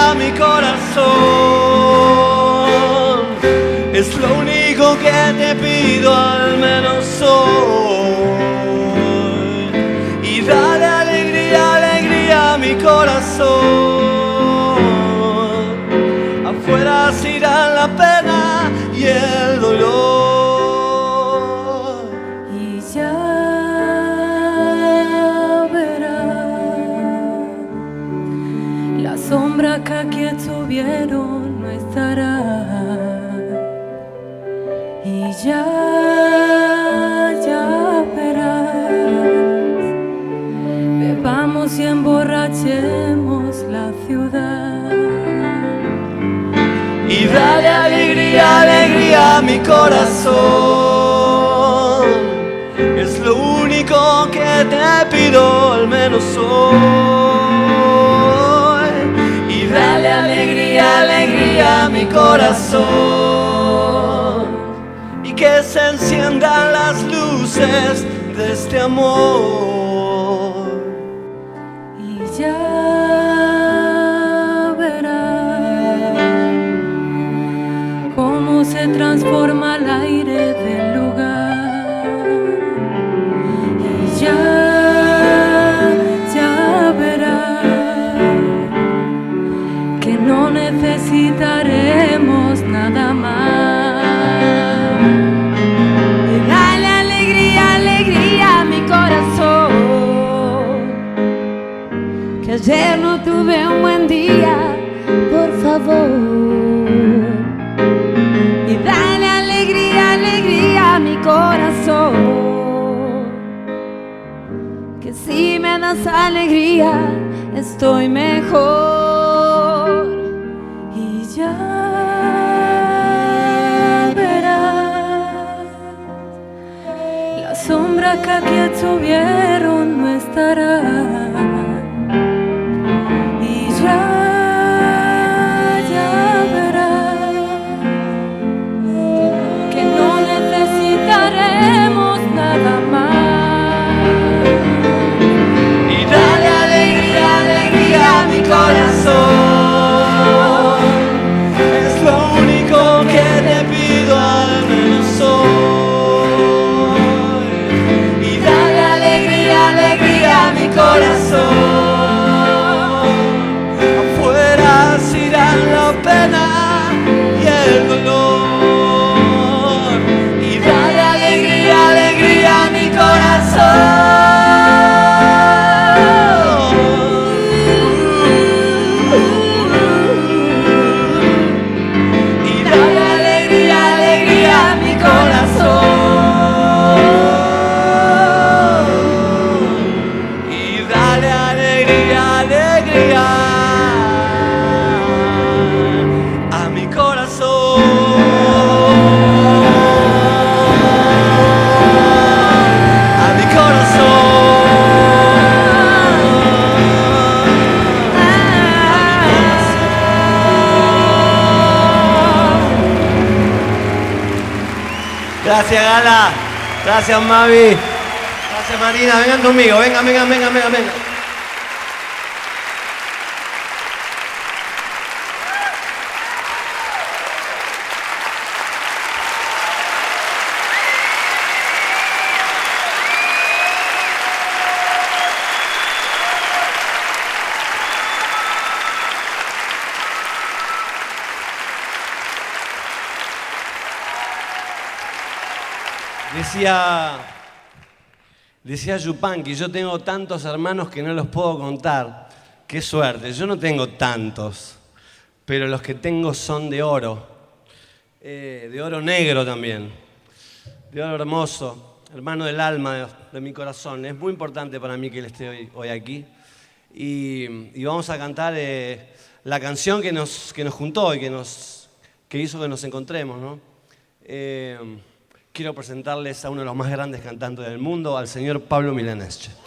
alegría, mi corazón. Es lo único que te pido, al menos hoy. Y dale alegría, alegría a mi corazón. Afuera se irá la pena y el dolor. Y ya verás, la sombra que aquí estuvieron no estará. Y ya verás, bebamos y emborrachemos la ciudad. Y dale alegría, alegría a mi corazón. Es lo único que te pido, al menos hoy. Y dale alegría, alegría a mi corazón. Y que se enciendan las luces de este amor. Y ya verás cómo se transforma el aire del lugar. Y ya verás que no necesitaremos nada más. Y dale alegría, alegría a mi corazón, que ayer no tuve un buen día, por favor. Y dale alegría, alegría a mi corazón, que si me das alegría estoy mejor. Y ya verás, la sombra que aquí estuvieron no estará. Y ya verás que no necesitaremos nada más. Y dale alegría, alegría a mi corazón. Es lo único que te pido, al menos hoy. Y dale alegría, alegría a mi corazón. Afuera se irán la pena y el dolor. Y dale alegría, alegría a mi corazón. Y dale alegría, alegría a mi corazón. Y dale alegría, alegría a mi corazón. A mi corazón. Gracias, Gala. Gracias, Mavi. Gracias, Marina. Vengan conmigo. Vengan. Decía Yupanqui, yo tengo tantos hermanos que no los puedo contar. Qué suerte, yo no tengo tantos, pero los que tengo son de oro negro también, de oro hermoso, hermano del alma, de mi corazón. Es muy importante para mí que él esté hoy aquí. Y vamos a cantar la canción que nos juntó y que hizo que nos encontremos, ¿no? Quiero presentarles a uno de los más grandes cantantes del mundo, al señor Pablo Milanés.